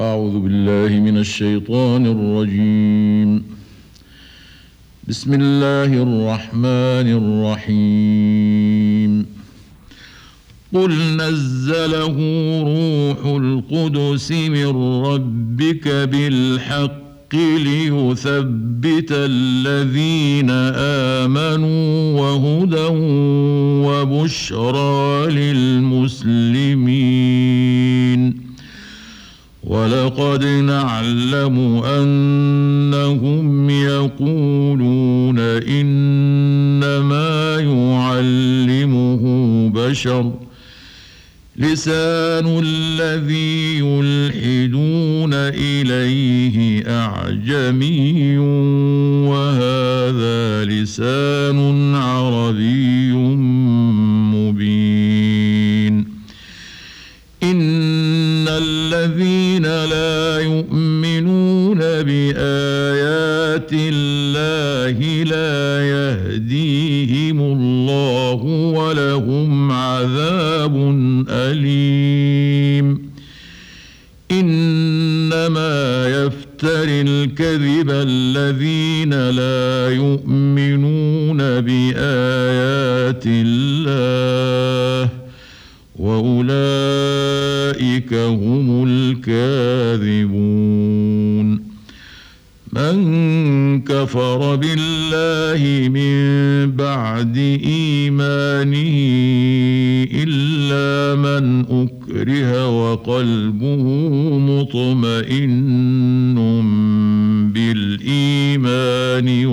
أعوذ بالله من الشيطان الرجيم. بسم الله الرحمن الرحيم. قل نزله روح القدس من ربك بالحق ليثبت الذين آمنوا وهدى وبشرى للمسلمين. ولقد نعلم أنهم يقولون إنما يعلمه بشر لسان الذي يلحدون إليه أعجمي وهذا لسان عربي مبين. إن الذين لا يؤمنون بآيات الله لا يهديهم الله ولهم عذاب أليم. إنما يفتري الكذب الذين لا يؤمنون بآيات الله وأولئك هم الكاذبون. من كفر بالله من بعد إيمانه إلا من أكره وقلبه مطمئن بالإيمان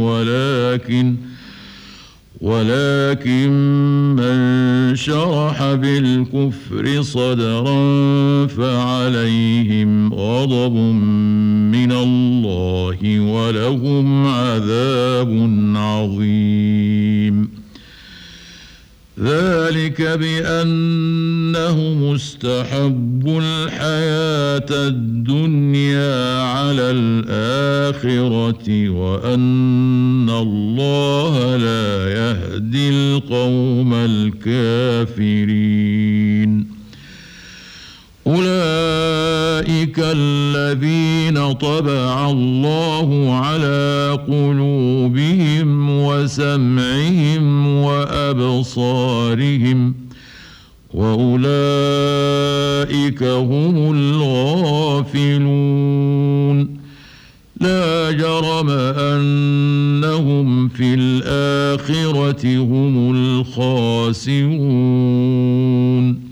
ولكن من شرح بالكفر صدرا فعليهم غضب من الله ولهم عذاب عظيم. ذلك بأنهم استحبوا الحياة الدنيا على الآخرة وأن الله لا يهدي القوم الكافرين. أولئك الذين طبع الله على قلوبهم وسمعهم وأبصارهم وأولئك هم الغافلون. لا جرم أنهم في الآخرة هم الخاسرون.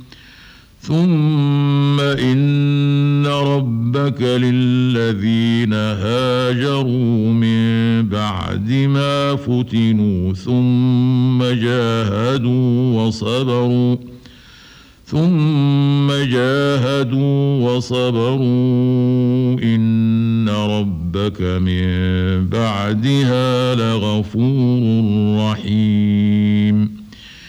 ثم إن ربك للذين هاجروا من بعد ما فتنوا ثم جاهدوا وصبروا إن ربك من بعدها لغفور رحيم.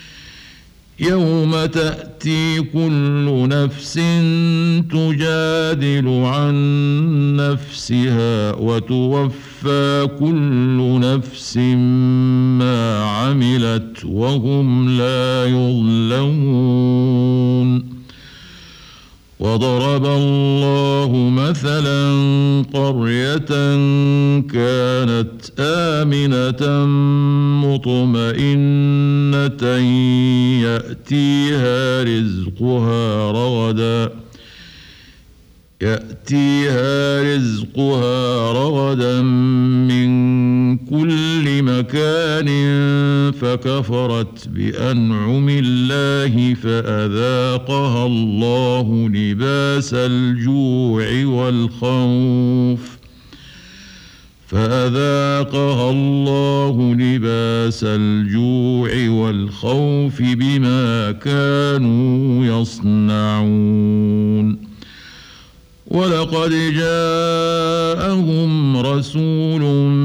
يوم تأتي كل نفس تجادل عن نفسها وتوفى كل نفس ما عملت وهم لا يظلمون. وضرب الله مثلا قرية كانت آمنة مطمئنة يأتيها رزقها رغدا من كل مكان فكفرت بأنعم الله فأذاقها الله لباس الجوع والخوف بما كانوا يصنعون. ولقد جاءهم رسول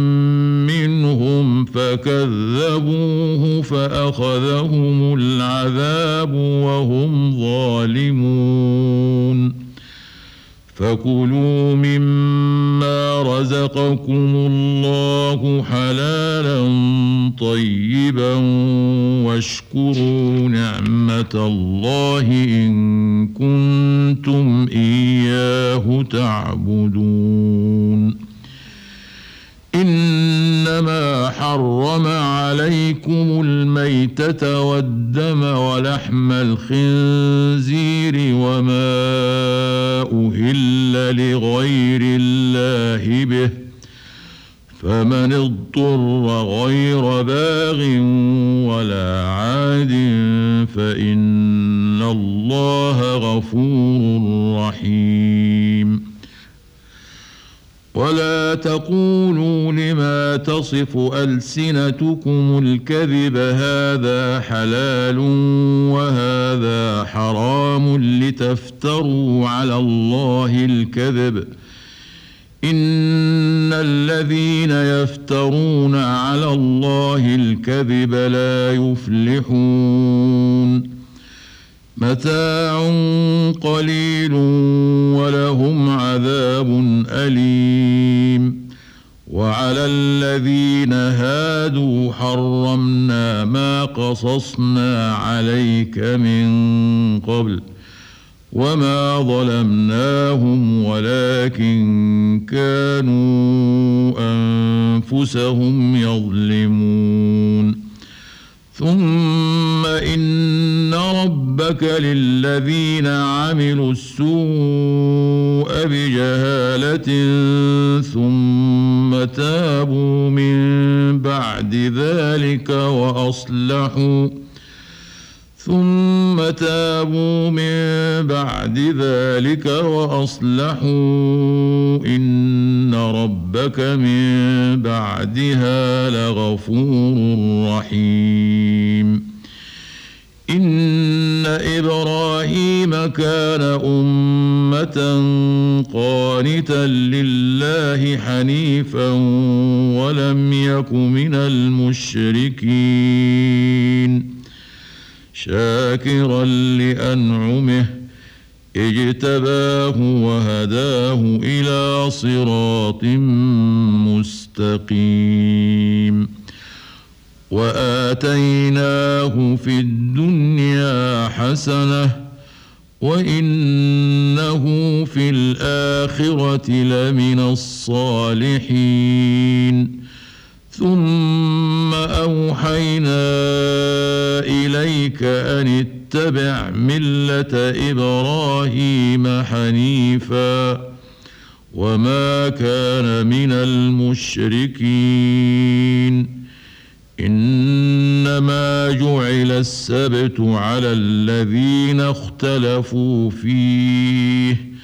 منهم فكذبوه فأخذهم العذاب وهم ظالمون. فكلوا مما رزقكم الله حلالا طيبا واشكروا نعمة الله إن كنتم إياه تعبدون إنما حرم عليكم الميتة والدم ولحم الخنزير وما أهل لغير الله به فمن اضطر غير باغ ولا عاد فإن الله غفور رحيم ولا تقولوا لما تصف ألسنتكم الكذب هذا حلال وهذا حرام لتفتروا على الله الكذب إن الذين يفترون على الله الكذب لا يفلحون متاع قليل ولهم عذاب أليم وعلى الذين هادوا حرمنا ما قصصنا عليك من قبل وما ظلمناهم ولكن كانوا أنفسهم يظلمون ثم إن ربك للذين عملوا السوء بجهالة ثم تابوا من بعد ذلك وأصلحوا إن ربك من بعدها لغفور رحيم إن إبراهيم كان أمة قانتا لله حنيفا ولم يك من المشركين شاكرا لأنعمه اجتباه وهداه إلى صراط مستقيم وآتيناه في الدنيا حسنة وإنه في الآخرة لمن الصالحين ثم أوحينا إليك أن اتبع ملة إبراهيم حنيفا وما كان من المشركين إنما جعل السبت على الذين اختلفوا فيه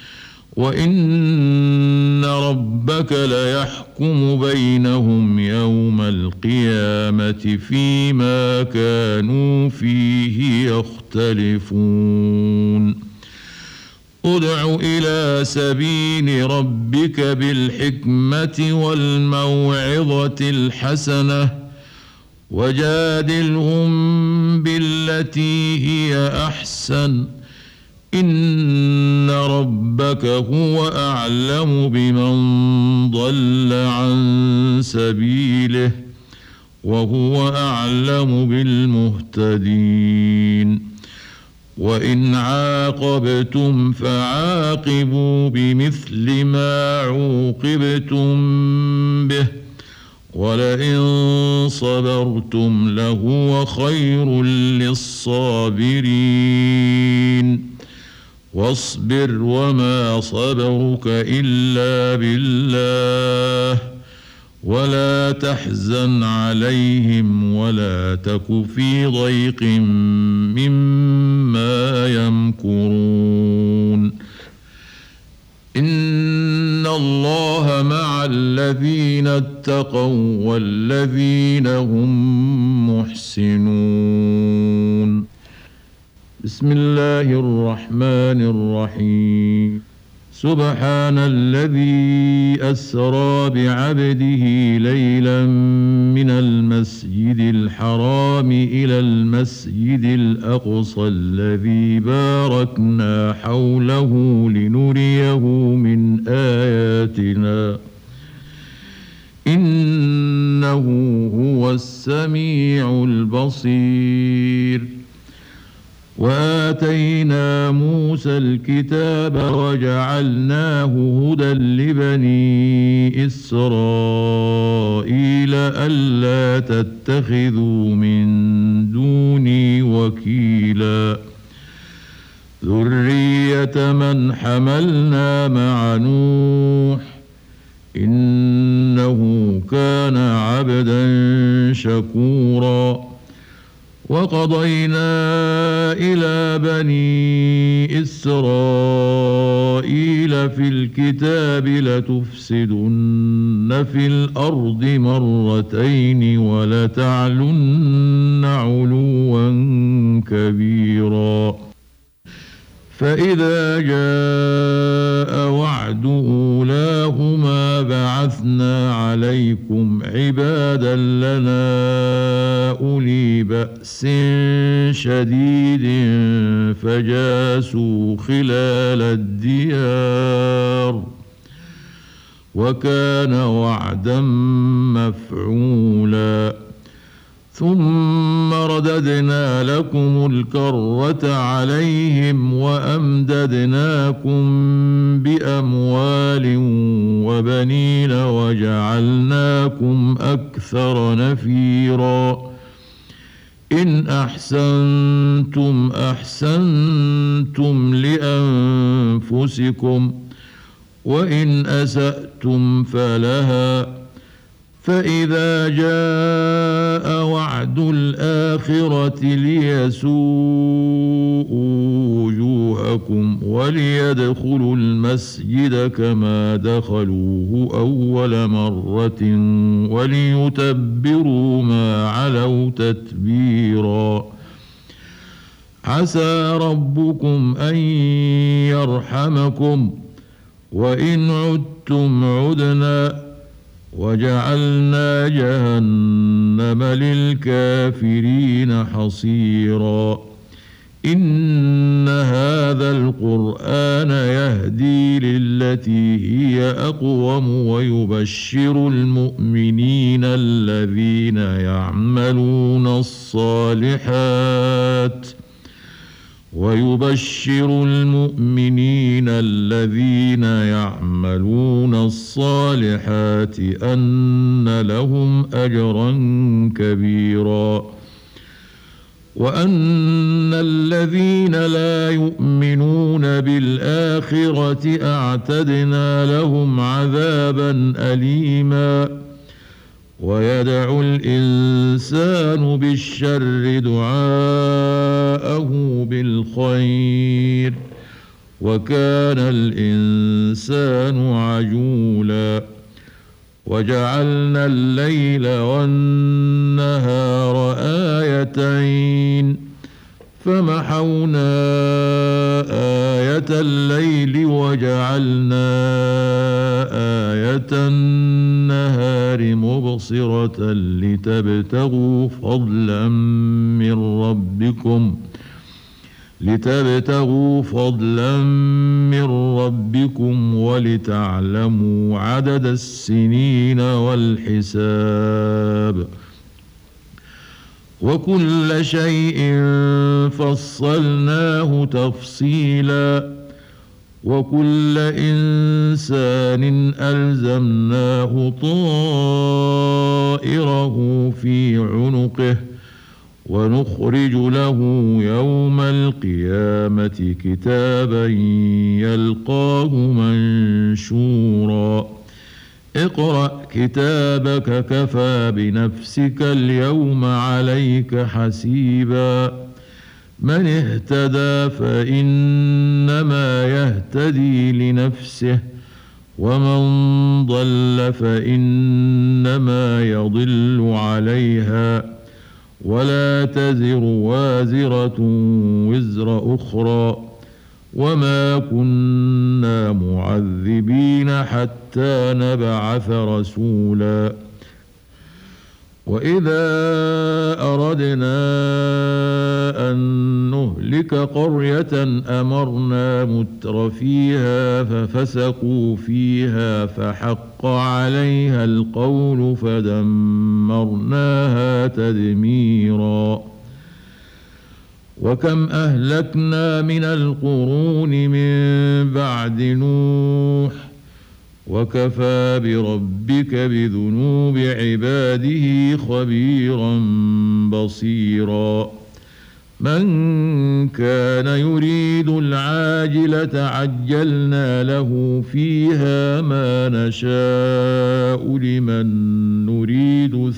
وإن ربك ليحكم بينهم يوم القيامة فيما كانوا فيه يختلفون ادع إلى سبيل ربك بالحكمة والموعظة الحسنة وجادلهم بالتي هي أحسن إن ربك هو أعلم بمن ضل عن سبيله وهو أعلم بالمهتدين وإن عاقبتم فعاقبوا بمثل ما عوقبتم به ولئن صبرتم لهو خير للصابرين واصبر وما صبرك إلا بالله ولا تحزن عليهم ولا تك في ضيق مما يمكرون إن الله مع الذين اتقوا والذين هم محسنون بسم الله الرحمن الرحيم سبحان الذي أسرى بعبده ليلا من المسجد الحرام إلى المسجد الأقصى الذي باركنا حوله لنريه من آياتنا السميع البصير. وآتينا موسى الكتاب وجعلناه هدى لبني إسرائيل ألا تتخذوا من دوني وكيلا ذرية من حملنا مع نوح إنه كان عبدا شكورا. وقضينا إلى بني إسرائيل في الكتاب لتفسدن في الأرض مرتين ولتعلن علوا كبيرا. فإذا جاء وعد أولاهما بعثنا عليكم عبادا لنا أولي بأس شديد فجاسوا خلال الديار وكان وعدا مفعولا. ثم رددنا لكم الكرة عليهم وأمددناكم بأموال وبنين وجعلناكم أكثر نفيرا. إن أحسنتم أحسنتم لأنفسكم وإن أسأتم فلها. فإذا جاء وعد الآخرة ليسوءوا وجوهكم وليدخلوا المسجد كما دخلوه أول مرة وليتبروا ما علوا تتبيرا. عسى ربكم أن يرحمكم وإن عدتم عدنا وجعلنا جهنم للكافرين حصيرا. إن هذا القرآن يهدي للتي هي أقوم ويبشر المؤمنين الذين يعملون الصالحات أن لهم أجرا كبيرا. وأن الذين لا يؤمنون بالآخرة أعتدنا لهم عذابا أليما. ويدعو الإنسان بالشر دعاءه بالخير وكان الإنسان عجولا. وجعلنا الليل والنهار آيتين فمحونا آية الليل وجعلنا آية النهار مبصرة لتبتغوا فضلا من ربكم ولتعلموا عدد السنين والحساب. وكل شيء فصلناه تفصيلا. وكل إنسان ألزمناه طائره في عنقه ونخرج له يوم القيامة كتابا يلقاه منشورا. اقرأ كتابك كفى بنفسك اليوم عليك حسيبا. من اهتدى فإنما يهتدي لنفسه ومن ضل فإنما يضل عليها ولا تزر وازرة وزر أخرى وما كنا معذبين حتى نبعث رسولا. وإذا أردنا أن نهلك قرية أمرنا متر فيها ففسقوا فيها فحق عليها القول فدمرناها تدميرا. وكم أهلكنا من القرون من بعد نوح وكفى بربك بذنوب عباده خبيرا بصيرا. من كان يريد العاجلة عجلنا له فيها ما نشاء لمن نريد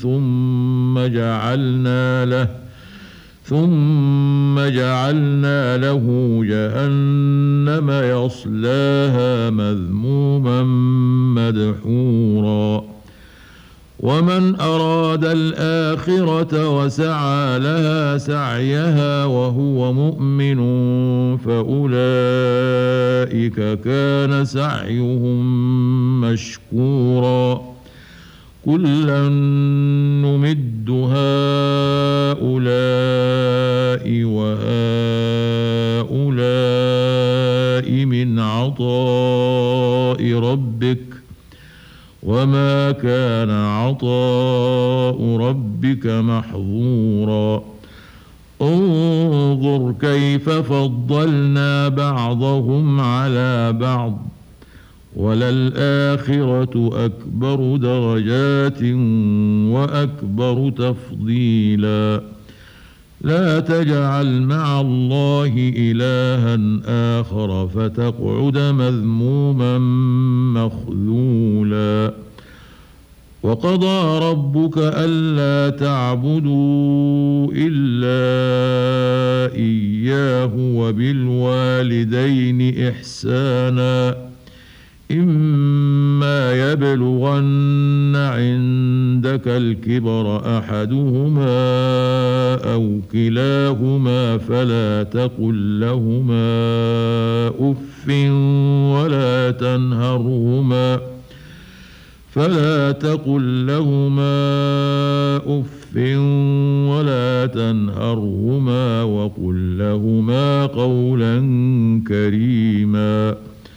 ثم جعلنا له جهنم يصلاها مذموما مدحورا. ومن أراد الآخرة وسعى لها سعيها وهو مؤمن فأولئك كان سعيهم مشكورا. كلا نمد هؤلاء وهؤلاء من عطاء ربك وما كان عطاء ربك محظورا. انظر كيف فضلنا بعضهم على بعض وللآخرة أكبر درجات وأكبر تفضيلا. لا تجعل مع الله إلها آخر فتقعد مذموما مخذولا. وقضى ربك ألا تعبدوا إلا إياه وبالوالدين إحسانا إما يبلغن عندك الكبر أحدهما أو كلاهما فلا تقل لهما أف ولا تنهرهما وقل لهما قولا كريما.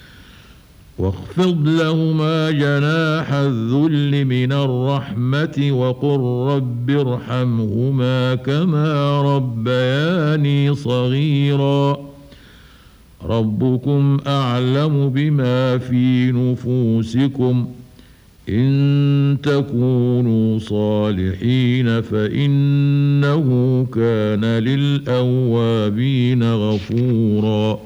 واخفض لهما جناح الذل من الرحمة وقل رب ارحمهما كما ربياني صغيرا. ربكم أعلم بما في نفوسكم إن تكونوا صالحين فإنه كان للأوابين غفورا.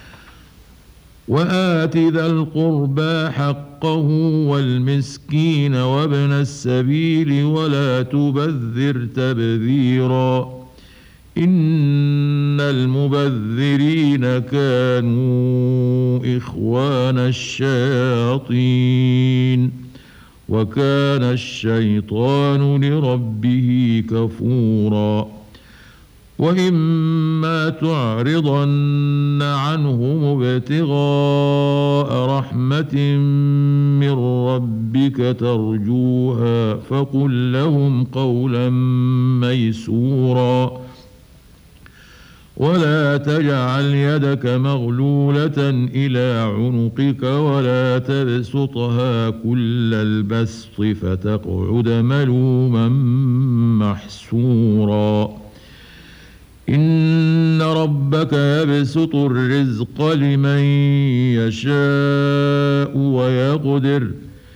وآت ذا القربى حقه والمسكين وابن السبيل ولا تبذر تبذيرا إن المبذرين كانوا إخوان الشياطين وكان الشيطان لربه كفورا. وإما تعرضن عنهم ابتغاء رحمة من ربك ترجوها فقل لهم قولا ميسورا. ولا تجعل يدك مغلولة إلى عنقك ولا تبسطها كل البسط فتقعد ملوما محسورا. إن ربك يبسط الرزق لمن يشاء ويقدر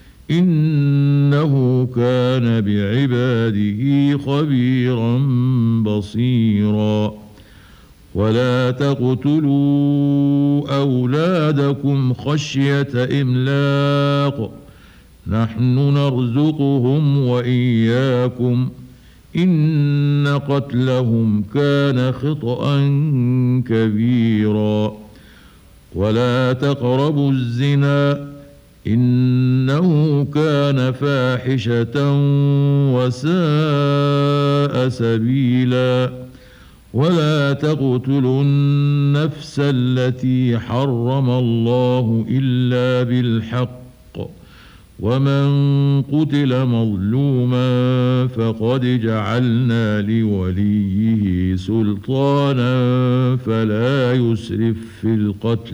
إنه كان بعباده خبيرا بصيرا. ولا تقتلوا أولادكم خشية إملاق نحن نرزقهم وإياكم إن قتلهم كان خطأ كبيرا. ولا تقربوا الزنا إنه كان فاحشة وساء سبيلا. ولا تقتلوا النفس التي حرم الله إلا بالحق ومن قتل مظلوما فقد جعلنا لوليه سلطانا فلا يسرف في القتل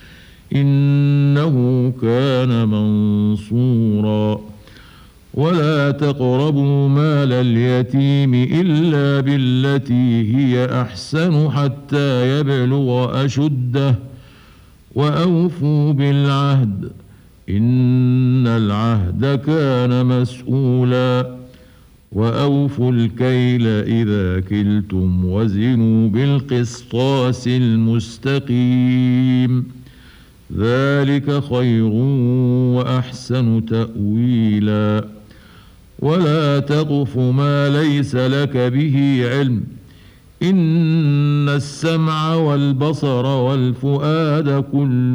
إنه كان منصورا ولا تقربوا مال اليتيم إلا بالتي هي أحسن حتى يبلغ أشده وأوفوا بالعهد إن العهد كان مسؤولا وأوفوا الكيل إذا كلتم وزنوا بالقسطاس المستقيم ذلك خير وأحسن تأويلا ولا تقف ما ليس لك به علم إن السمع والبصر والفؤاد كل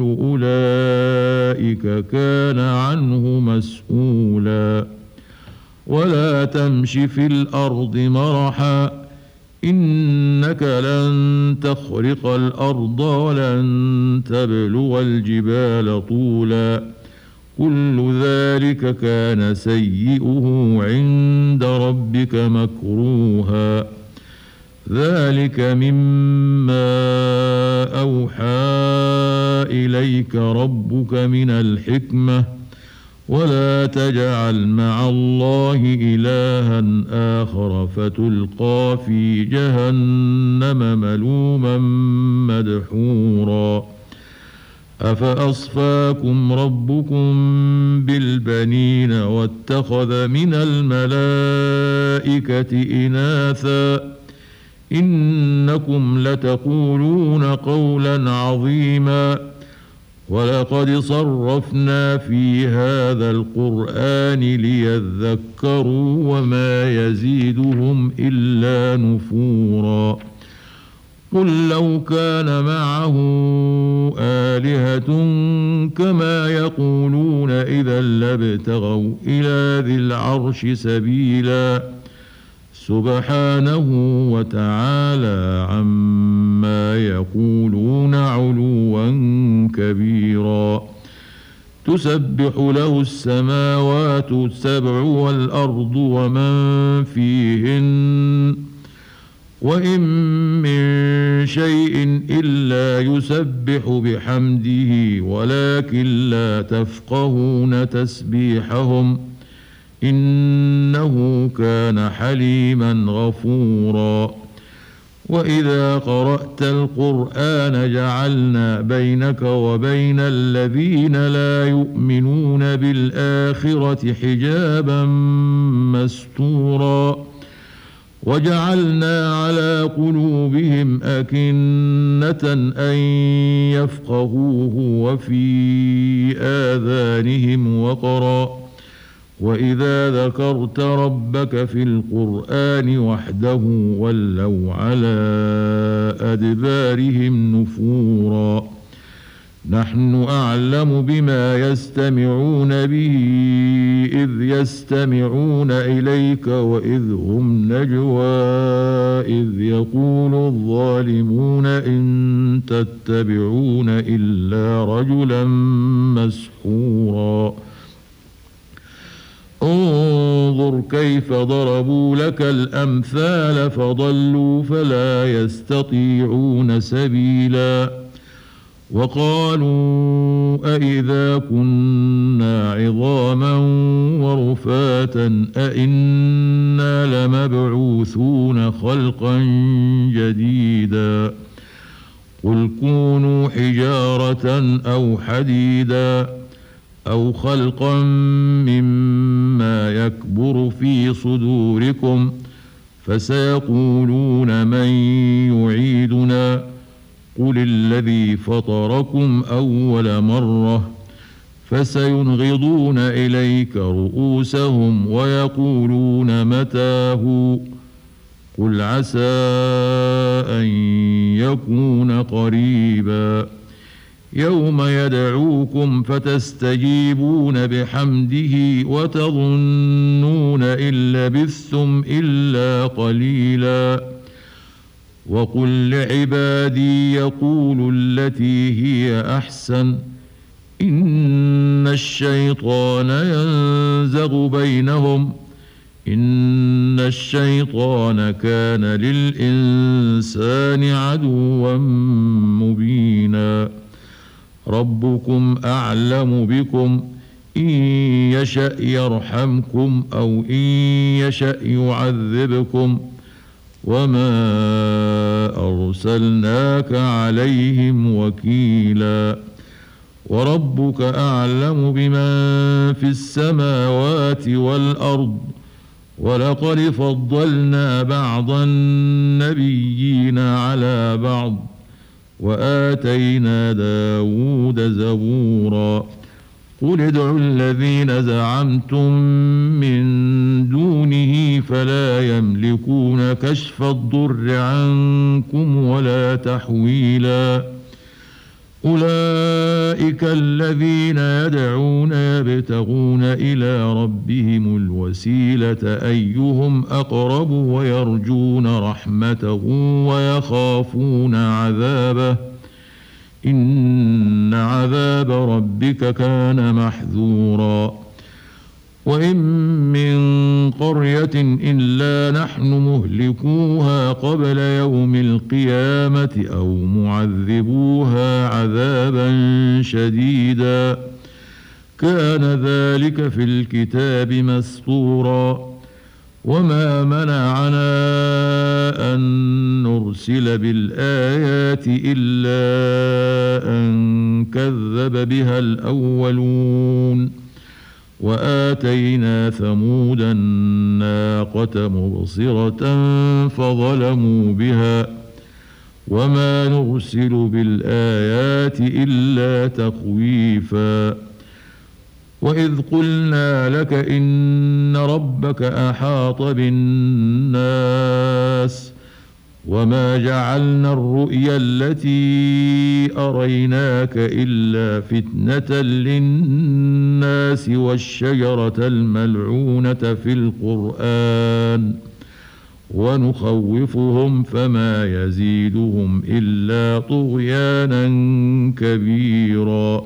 أولئك كان عنه مسؤولا ولا تمش في الأرض مرحا إنك لن تخرق الأرض ولن تبلغ الجبال طولا كل ذلك كان سيئه عند ربك مكروها ذلك مما أوحى إليك ربك من الحكمة ولا تجعل مع الله إلها آخر فتلقى في جهنم ملوما مدحورا أفأصفاكم ربكم بالبنين واتخذ من الملائكة إناثا إنكم لتقولون قولا عظيما ولقد صرفنا في هذا القرآن ليذكروا وما يزيدهم إلا نفورا قل لو كان معه آلهة كما يقولون إذا لابتغوا إلى ذي العرش سبيلا سبحانه وتعالى عما يقولون علوا كبيرا تسبح له السماوات السبع والأرض ومن فيهن وإن من شيء إلا يسبح بحمده ولكن لا تفقهون تسبيحهم إنه كان حليما غفورا وإذا قرأت القرآن جعلنا بينك وبين الذين لا يؤمنون بالآخرة حجابا مستورا وجعلنا على قلوبهم أكنة أن يفقهوه وفي آذانهم وقرا وإذا ذكرت ربك في القرآن وحده ولوا على أدبارهم نفورا نحن أعلم بما يستمعون به إذ يستمعون إليك وإذ هم نجوى إذ يقول الظالمون إن تتبعون إلا رجلا مسحورا انظر كيف ضربوا لك الأمثال فضلوا فلا يستطيعون سبيلا وقالوا أئذا كنا عظاما ورفاتا أئنا لمبعوثون خلقا جديدا قل كونوا حجارة أو حديدا أو خلقا مما يكبر في صدوركم فسيقولون من يعيدنا قل الذي فطركم أول مرة فسينغضون إليك رؤوسهم ويقولون متاه قل عسى أن يكون قريبا يوم يدعوكم فتستجيبون بحمده وتظنون إن لبثتم إلا قليلا وقل لعبادي يقولوا التي هي أحسن إن الشيطان ينزغ بينهم إن الشيطان كان للإنسان عدوا مبينا ربكم أعلم بكم إن يشأ يرحمكم أو إن يشأ يعذبكم وما أرسلناك عليهم وكيلا وربك أعلم بمن في السماوات والأرض ولقد فضلنا بعض النبيين على بعض وآتينا داود زبورا قل ادعوا الذين زعمتم من دونه فلا يملكون كشف الضر عنكم ولا تحويلا أولئك الذين يدعون يبتغون إلى ربهم الوسيلة أيهم أقرب ويرجون رحمته ويخافون عذابه إن عذاب ربك كان محذورا وإن من قرية إلا نحن مهلكوها قبل يوم القيامة أو معذبوها عذابا شديدا كان ذلك في الكتاب مسطورا وما منعنا أن نرسل بالآيات إلا أن كذب بها الأولون وآتينا ثمود الناقة مبصرة فظلموا بها وما نرسل بالآيات إلا تخويفا وإذ قلنا لك إن ربك أحاط بالناس وما جعلنا الرؤيا التي أريناك إلا فتنة للناس والشجرة الملعونة في القرآن ونخوفهم فما يزيدهم إلا طغيانا كبيرا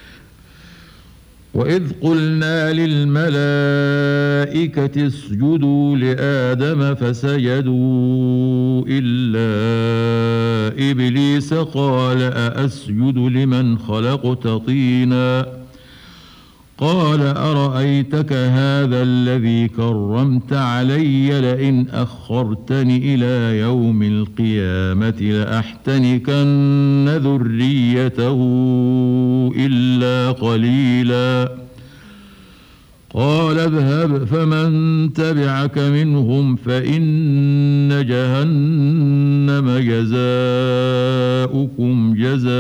وإذ قلنا للملائكة اسجدوا لآدم فسجدوا إلا إبليس قال أأسجد لمن خلقت طينا قال أرأيتك هذا الذي كرمت علي لئن أخرتني إلى يوم القيامة لأحتنكن ذريته إلا قليلا قال اذهب فمن تبعك منهم فإن جهنم جزاؤكم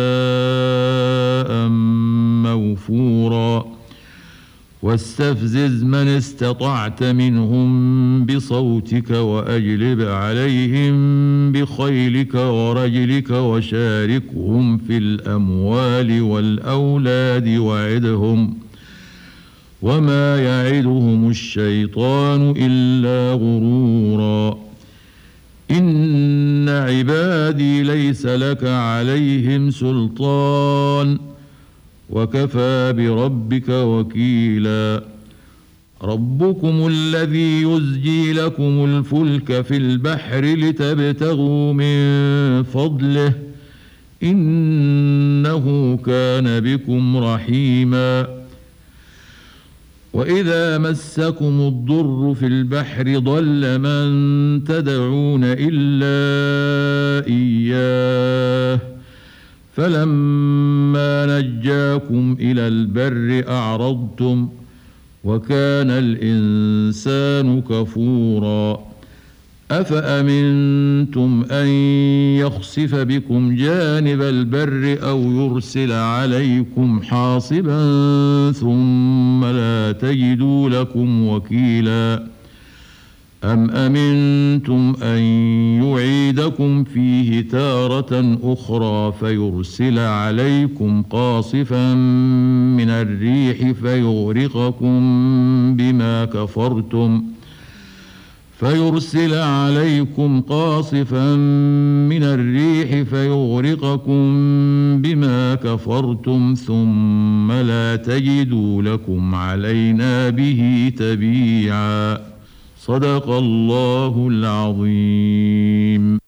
جزاء موفورا واستفزز من استطعت منهم بصوتك وأجلب عليهم بخيلك ورجلك وشاركهم في الأموال والأولاد وعدهم وما يعدهم الشيطان إلا غرورا إن عبادي ليس لك عليهم سلطان وكفى بربك وكيلا ربكم الذي يزجي لكم الفلك في البحر لتبتغوا من فضله إنه كان بكم رحيما وإذا مسكم الضر في البحر ضل من تدعون إلا إياه فلما نجاكم إلى البر أعرضتم وكان الإنسان كفورا أفأمنتم أن يخسف بكم جانب البر أو يرسل عليكم حاصبا ثم لا تجدوا لكم وكيلا أم أمنتم أن يعيدكم فيه تارة أخرى فيرسل عليكم قاصفا من الريح فيغرقكم بما كفرتم ثم لا تجدوا لكم علينا به تبيعا. صدق الله العظيم.